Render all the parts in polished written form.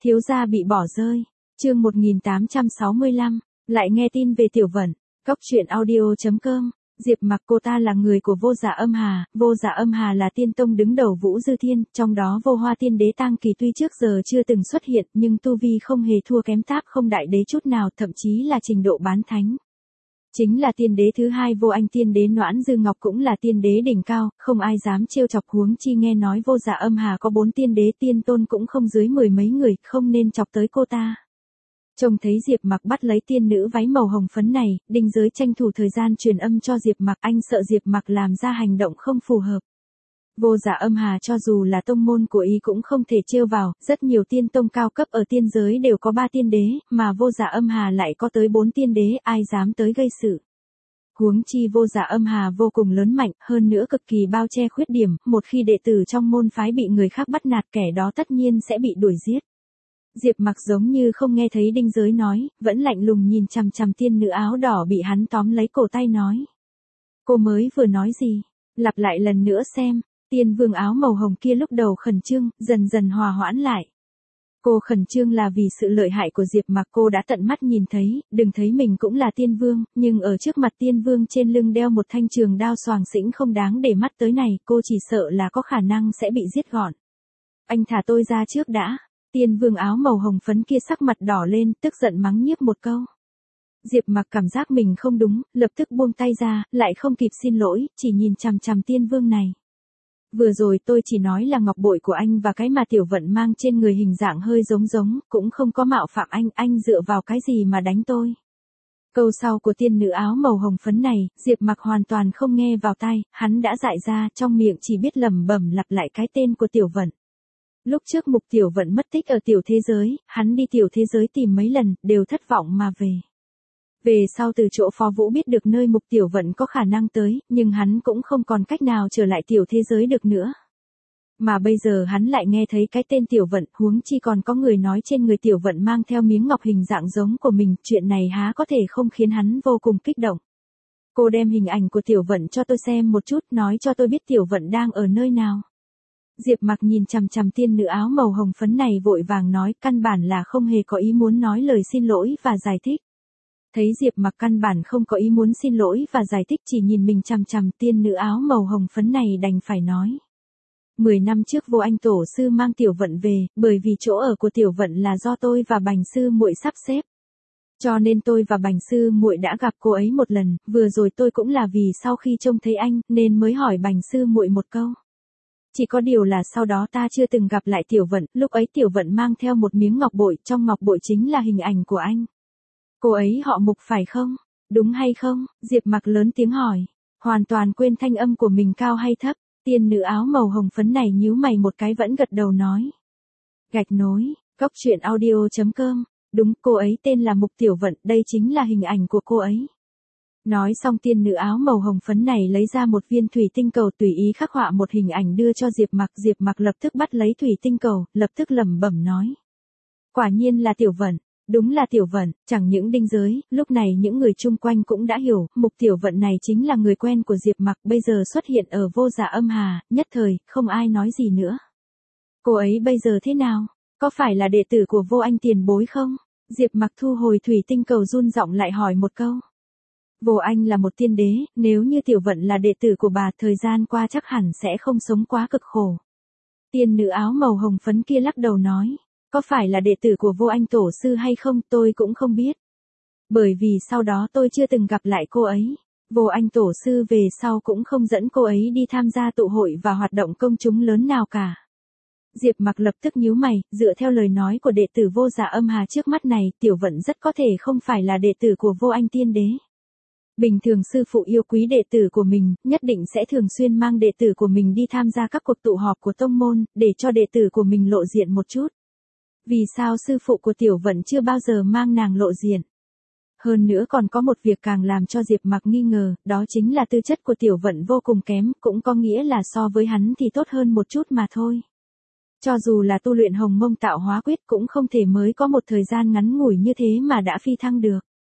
Thiếu gia bị bỏ rơi. Chương 1865, lại nghe tin về Tiểu Vận. Cóc truyện audio.com. Diệp Mặc cô ta là người của Vô Dạ Âm Hà, Vô Dạ Âm Hà là tiên tông đứng đầu Vũ Dư Thiên, trong đó Vô Hoa Tiên Đế Tang Kỳ tuy trước giờ chưa từng xuất hiện, nhưng tu vi không hề thua kém Táp Không Đại Đế chút nào, thậm chí là trình độ bán thánh. Chính là tiên đế thứ hai Vô Anh Tiên Đế Noãn Dư Ngọc cũng là tiên đế đỉnh cao, không ai dám trêu chọc, huống chi nghe nói Vô Dạ Âm Hà có 4 tiên đế tiên tôn cũng không dưới 10 mấy người, không nên chọc tới cô ta. Trông thấy Diệp Mặc bắt lấy tiên nữ váy màu hồng phấn này, Đinh Giới tranh thủ thời gian truyền âm cho Diệp Mặc, anh sợ Diệp Mặc làm ra hành động không phù hợp. Vô Dạ Âm Hà cho dù là tông môn của y cũng không thể trêu vào, rất nhiều tiên tông cao cấp ở tiên giới đều có 3 tiên đế, mà Vô Dạ Âm Hà lại có tới 4 tiên đế, ai dám tới gây sự. Huống chi Vô Dạ Âm Hà vô cùng lớn mạnh, hơn nữa cực kỳ bao che khuyết điểm, một khi đệ tử trong môn phái bị người khác bắt nạt, kẻ đó tất nhiên sẽ bị đuổi giết. Diệp Mặc giống như không nghe thấy Đinh Giới nói, vẫn lạnh lùng nhìn chằm chằm tiên nữ áo đỏ bị hắn tóm lấy cổ tay nói. Cô mới vừa nói gì? Lặp lại lần nữa xem. Tiên vương áo màu hồng kia lúc đầu khẩn trương, dần dần hòa hoãn lại. Cô khẩn trương là vì sự lợi hại của Diệp Mặc, cô đã tận mắt nhìn thấy, đừng thấy mình cũng là tiên vương, nhưng ở trước mặt tiên vương trên lưng đeo một thanh trường đao xoàng xĩnh không đáng để mắt tới này, cô chỉ sợ là có khả năng sẽ bị giết gọn. Anh thả tôi ra trước đã. Tiên vương áo màu hồng phấn kia sắc mặt đỏ lên, tức giận mắng nhiếc một câu. Diệp Mặc cảm giác mình không đúng, lập tức buông tay ra, lại không kịp xin lỗi, chỉ nhìn chằm chằm tiên vương này. Vừa rồi tôi chỉ nói là ngọc bội của anh và cái mà Tiểu Vận mang trên người hình dạng hơi giống, cũng không có mạo phạm anh dựa vào cái gì mà đánh tôi. Câu sau của tiên nữ áo màu hồng phấn này, Diệp Mặc hoàn toàn không nghe vào tai, hắn đã dại ra, trong miệng chỉ biết lẩm bẩm lặp lại cái tên của Tiểu Vận. Lúc trước Mục Tiểu Vận mất tích ở tiểu thế giới, hắn đi tiểu thế giới tìm mấy lần, đều thất vọng mà về. Về sau từ chỗ Phó Vũ biết được nơi Mục Tiểu Vận có khả năng tới, nhưng hắn cũng không còn cách nào trở lại tiểu thế giới được nữa. Mà bây giờ hắn lại nghe thấy cái tên Tiểu Vận, huống chi còn có người nói trên người Tiểu Vận mang theo miếng ngọc hình dạng giống của mình, chuyện này há có thể không khiến hắn vô cùng kích động. Cô đem hình ảnh của Tiểu Vận cho tôi xem một chút, nói cho tôi biết Tiểu Vận đang ở nơi nào. Diệp Mặc nhìn chằm chằm tiên nữ áo màu hồng phấn này vội vàng nói, căn bản là không hề có ý muốn nói lời xin lỗi và giải thích. Thấy Diệp Mặc căn bản không có ý muốn xin lỗi và giải thích, chỉ nhìn mình chằm chằm, tiên nữ áo màu hồng phấn này đành phải nói. 10 năm trước Vô Anh tổ sư mang Tiểu Vận về, bởi vì chỗ ở của Tiểu Vận là do tôi và Bành sư muội sắp xếp. Cho nên tôi và Bành sư muội đã gặp cô ấy một lần, vừa rồi tôi cũng là vì sau khi trông thấy anh, nên mới hỏi Bành sư muội một câu. Chỉ có điều là sau đó ta chưa từng gặp lại Tiểu Vận, lúc ấy Tiểu Vận mang theo một miếng ngọc bội, trong ngọc bội chính là hình ảnh của anh. Cô ấy họ Mục phải không? Đúng hay không? Diệp Mặc lớn tiếng hỏi. Hoàn toàn quên thanh âm của mình cao hay thấp, tiên nữ áo màu hồng phấn này nhíu mày một cái vẫn gật đầu nói. Gạch nối, cóc truyện audio.com. Đúng, cô ấy tên là Mục Tiểu Vận, đây chính là hình ảnh của cô ấy. Nói xong tiên nữ áo màu hồng phấn này lấy ra một viên thủy tinh cầu tùy ý khắc họa một hình ảnh đưa cho Diệp Mặc lập tức bắt lấy thủy tinh cầu, lập tức lẩm bẩm nói. Quả nhiên là Tiểu Vận, đúng là Tiểu Vận, chẳng những Đinh Giới, lúc này những người chung quanh cũng đã hiểu, Mục Tiểu Vận này chính là người quen của Diệp Mặc, bây giờ xuất hiện ở Vô Dạ Âm Hà, nhất thời, không ai nói gì nữa. Cô ấy bây giờ thế nào? Có phải là đệ tử của Vô Anh tiền bối không? Diệp Mặc thu hồi thủy tinh cầu run giọng lại hỏi một câu. Vô Anh là một tiên đế, nếu như Tiểu Vận là đệ tử của bà, thời gian qua chắc hẳn sẽ không sống quá cực khổ. Tiên nữ áo màu hồng phấn kia lắc đầu nói, có phải là đệ tử của Vô Anh tổ sư hay không tôi cũng không biết. Bởi vì sau đó tôi chưa từng gặp lại cô ấy. Vô Anh tổ sư về sau cũng không dẫn cô ấy đi tham gia tụ hội và hoạt động công chúng lớn nào cả. Diệp Mặc lập tức nhíu mày, dựa theo lời nói của đệ tử Vô Dạ Âm Hà trước mắt này, Tiểu Vận rất có thể không phải là đệ tử của Vô Anh tiên đế. Bình thường sư phụ yêu quý đệ tử của mình, nhất định sẽ thường xuyên mang đệ tử của mình đi tham gia các cuộc tụ họp của tông môn, để cho đệ tử của mình lộ diện một chút. Vì sao sư phụ của Tiểu Vận chưa bao giờ mang nàng lộ diện? Hơn nữa còn có một việc càng làm cho Diệp Mặc nghi ngờ, đó chính là tư chất của Tiểu Vận vô cùng kém, cũng có nghĩa là so với hắn thì tốt hơn một chút mà thôi. Cho dù là tu luyện Hồng Mông Tạo Hóa Quyết cũng không thể mới có một thời gian ngắn ngủi như thế mà đã phi thăng được.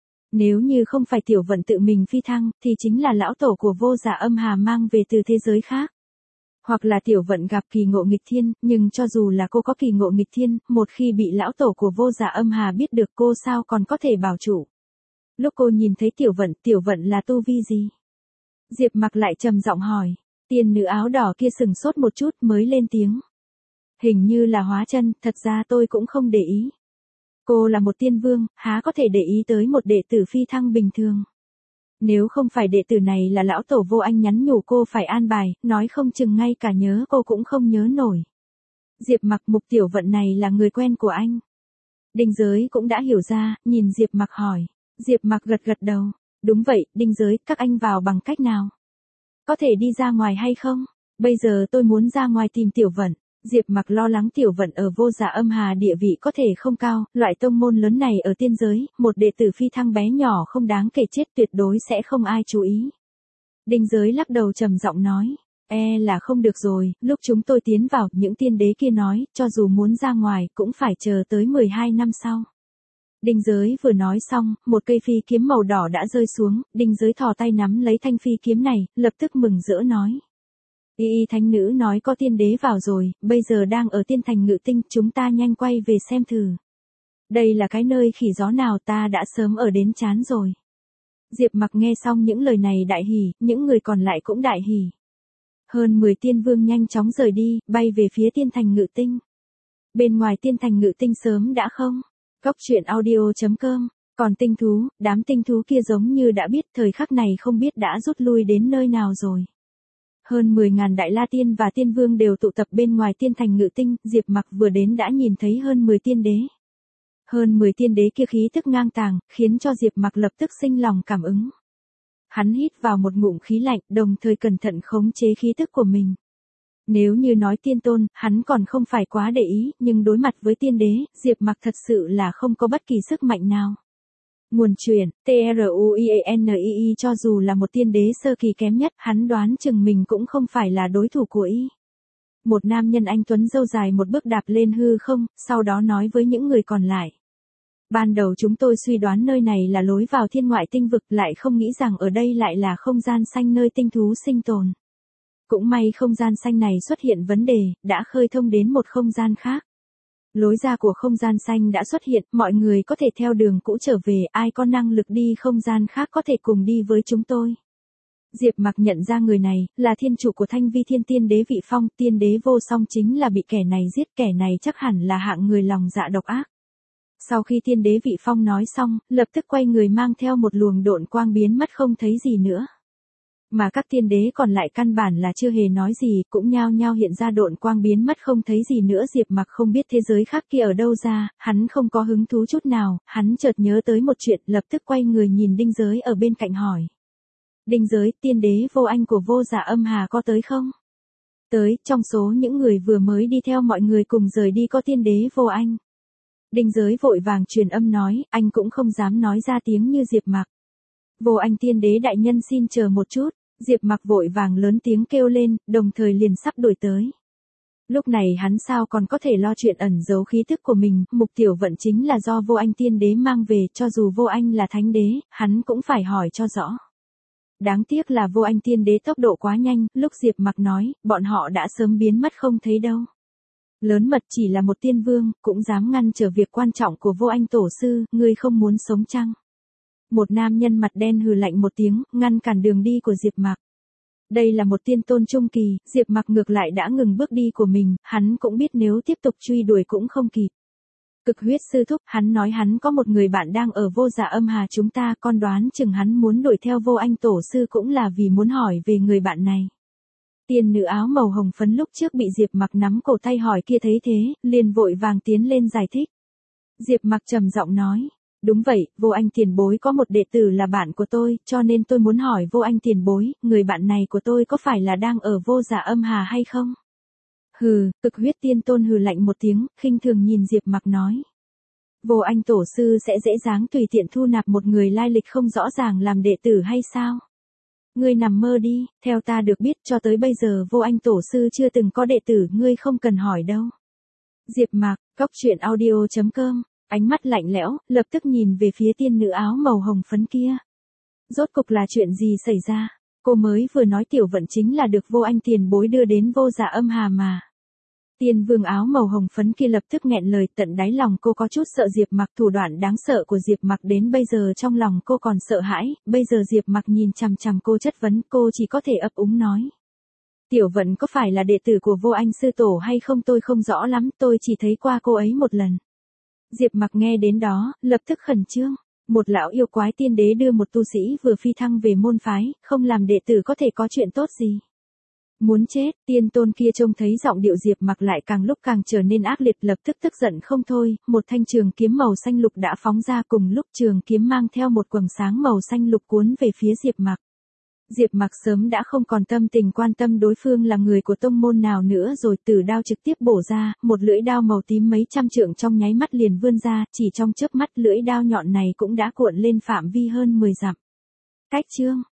Nếu như không phải Tiểu Vận tự mình phi thăng, thì chính là lão tổ của Vô Dạ Âm Hà mang về từ thế giới khác. Hoặc là Tiểu Vận gặp kỳ ngộ nghịch thiên, nhưng cho dù là cô có kỳ ngộ nghịch thiên, một khi bị lão tổ của Vô Dạ Âm Hà biết được cô sao còn có thể bảo trụ. Lúc cô nhìn thấy Tiểu Vận là tu vi gì? Diệp Mặc lại trầm giọng hỏi. Tiên nữ áo đỏ kia sừng sốt một chút mới lên tiếng. Hình như là hóa chân, thật ra tôi cũng không để ý. Cô là một tiên vương, há có thể để ý tới một đệ tử phi thăng bình thường. Nếu không phải đệ tử này là lão tổ Vô Anh nhắn nhủ cô phải an bài, nói không chừng ngay cả nhớ cô cũng không nhớ nổi. Diệp Mặc, Mục Tiểu Vận này là người quen của anh. Đinh Giới cũng đã hiểu ra, nhìn Diệp Mặc hỏi. Diệp Mặc gật gật đầu. Đúng vậy, Đinh Giới, các anh vào bằng cách nào? Có thể đi ra ngoài hay không? Bây giờ tôi muốn ra ngoài tìm Tiểu Vận. Diệp Mặc lo lắng Tiểu Vận ở Vô Dạ Âm Hà địa vị có thể không cao, loại tông môn lớn này ở tiên giới, một đệ tử phi thăng bé nhỏ không đáng kể chết tuyệt đối sẽ không ai chú ý. Đinh Giới lắc đầu trầm giọng nói, là không được rồi, lúc chúng tôi tiến vào, những tiên đế kia nói, cho dù muốn ra ngoài, cũng phải chờ tới 12 năm sau. Đinh Giới vừa nói xong, một cây phi kiếm màu đỏ đã rơi xuống, Đinh Giới thò tay nắm lấy thanh phi kiếm này, lập tức mừng rỡ nói. Y thánh nữ nói có tiên đế vào rồi, bây giờ đang ở tiên thành Ngự Tinh, chúng ta nhanh quay về xem thử. Đây là cái nơi khỉ gió nào, ta đã sớm ở đến chán rồi. Diệp Mặc nghe xong những lời này đại hỉ, những người còn lại cũng đại hỉ. Hơn 10 tiên vương nhanh chóng rời đi, bay về phía tiên thành Ngự Tinh. Bên ngoài tiên thành Ngự Tinh sớm đã không. Goctruyện.audio.com. Còn tinh thú, đám tinh thú kia giống như đã biết thời khắc này không biết đã rút lui đến nơi nào rồi. Hơn 10.000 đại la tiên và tiên vương đều tụ tập bên ngoài tiên thành Ngự Tinh, Diệp Mặc vừa đến đã nhìn thấy hơn 10 tiên đế. Hơn 10 tiên đế kia khí tức ngang tàng, khiến cho Diệp Mặc lập tức sinh lòng cảm ứng. Hắn hít vào một ngụm khí lạnh, đồng thời cẩn thận khống chế khí tức của mình. Nếu như nói tiên tôn, hắn còn không phải quá để ý, nhưng đối mặt với tiên đế, Diệp Mặc thật sự là không có bất kỳ sức mạnh nào. Nguồn truyện, TRUIANII cho dù là một tiên đế sơ kỳ kém nhất, hắn đoán chừng mình cũng không phải là đối thủ của y. Một nam nhân anh tuấn râu dài một bước đạp lên hư không, sau đó nói với những người còn lại. Ban đầu chúng tôi suy đoán nơi này là lối vào thiên ngoại tinh vực, lại không nghĩ rằng ở đây lại là không gian xanh nơi tinh thú sinh tồn. Cũng may không gian xanh này xuất hiện vấn đề, đã khơi thông đến một không gian khác. Lối ra của không gian xanh đã xuất hiện, mọi người có thể theo đường cũ trở về, ai có năng lực đi không gian khác có thể cùng đi với chúng tôi. Diệp Mặc nhận ra người này, là thiên chủ của Thanh Vi Thiên Tiên Đế Vị Phong, tiên đế vô song chính là bị kẻ này giết, kẻ này chắc hẳn là hạng người lòng dạ độc ác. Sau khi tiên đế Vị Phong nói xong, lập tức quay người mang theo một luồng độn quang biến mất không thấy gì nữa. Mà các tiên đế còn lại căn bản là chưa hề nói gì, cũng nhao nhao hiện ra độn quang biến mất không thấy gì nữa. Diệp Mặc không biết thế giới khác kia ở đâu ra, hắn không có hứng thú chút nào, hắn chợt nhớ tới một chuyện, lập tức quay người nhìn Đinh Giới ở bên cạnh hỏi. Đinh Giới, tiên đế Vô Anh của Vô Dạ Âm Hà có tới không? Tới, trong số những người vừa mới đi theo mọi người cùng rời đi có tiên đế Vô Anh. Đinh Giới vội vàng truyền âm nói, anh cũng không dám nói ra tiếng như Diệp Mặc. Vô Anh tiên đế đại nhân xin chờ một chút. Diệp Mặc vội vàng lớn tiếng kêu lên, đồng thời liền sắp đuổi tới. Lúc này hắn sao còn có thể lo chuyện ẩn giấu khí tức của mình, Mục Tiểu Vận chính là do Vô Anh tiên đế mang về, cho dù Vô Anh là thánh đế, hắn cũng phải hỏi cho rõ. Đáng tiếc là Vô Anh tiên đế tốc độ quá nhanh, lúc Diệp Mặc nói, bọn họ đã sớm biến mất không thấy đâu. Lớn mật chỉ là một tiên vương, cũng dám ngăn trở việc quan trọng của Vô Anh tổ sư, ngươi không muốn sống chăng? Một nam nhân mặt đen hừ lạnh một tiếng, ngăn cản đường đi của Diệp Mặc. Đây là một tiên tôn trung kỳ, Diệp Mặc ngược lại đã ngừng bước đi của mình, hắn cũng biết nếu tiếp tục truy đuổi cũng không kịp. Cực huyết sư thúc, hắn nói hắn có một người bạn đang ở Vô Dạ Âm Hà chúng ta, con đoán chừng hắn muốn đuổi theo Vô Anh tổ sư cũng là vì muốn hỏi về người bạn này. Tiên nữ áo màu hồng phấn lúc trước bị Diệp Mặc nắm cổ tay hỏi kia thấy thế, liền vội vàng tiến lên giải thích. Diệp Mặc trầm giọng nói. Đúng vậy, Vô Anh tiền bối có một đệ tử là bạn của tôi, cho nên tôi muốn hỏi Vô Anh tiền bối, người bạn này của tôi có phải là đang ở Vô Dạ Âm Hà hay không? Hừ, cực huyết tiên tôn hừ lạnh một tiếng, khinh thường nhìn Diệp Mặc nói. Vô Anh tổ sư sẽ dễ dàng tùy tiện thu nạp một người lai lịch không rõ ràng làm đệ tử hay sao? Ngươi nằm mơ đi, theo ta được biết cho tới bây giờ Vô Anh tổ sư chưa từng có đệ tử, ngươi không cần hỏi đâu. Diệp Mặc, Goctruyện.audio.com. Ánh mắt lạnh lẽo, lập tức nhìn về phía tiên nữ áo màu hồng phấn kia. Rốt cục là chuyện gì xảy ra? Cô mới vừa nói Tiểu Vận chính là được Vô Anh tiền bối đưa đến Vô Dạ Âm Hà mà. Tiên vương áo màu hồng phấn kia lập tức nghẹn lời, tận đáy lòng cô có chút sợ Diệp Mặc, thủ đoạn đáng sợ của Diệp Mặc đến bây giờ trong lòng cô còn sợ hãi, bây giờ Diệp Mặc nhìn chằm chằm cô chất vấn, cô chỉ có thể ấp úng nói. Tiểu Vận có phải là đệ tử của Vô Anh sư tổ hay không tôi không rõ lắm, tôi chỉ thấy qua cô ấy một lần. Diệp Mặc nghe đến đó, lập tức khẩn trương. Một lão yêu quái tiên đế đưa một tu sĩ vừa phi thăng về môn phái, không làm đệ tử có thể có chuyện tốt gì. Muốn chết, tiên tôn kia trông thấy giọng điệu Diệp Mặc lại càng lúc càng trở nên ác liệt, lập tức tức giận không thôi, một thanh trường kiếm màu xanh lục đã phóng ra, cùng lúc trường kiếm mang theo một quầng sáng màu xanh lục cuốn về phía Diệp Mặc. Diệp Mặc sớm đã không còn tâm tình quan tâm đối phương là người của tông môn nào nữa rồi, tử đao trực tiếp bổ ra, một lưỡi đao màu tím mấy trăm trượng trong nháy mắt liền vươn ra, chỉ trong chớp mắt lưỡi đao nhọn này cũng đã cuộn lên phạm vi hơn 10 dặm. Cách chương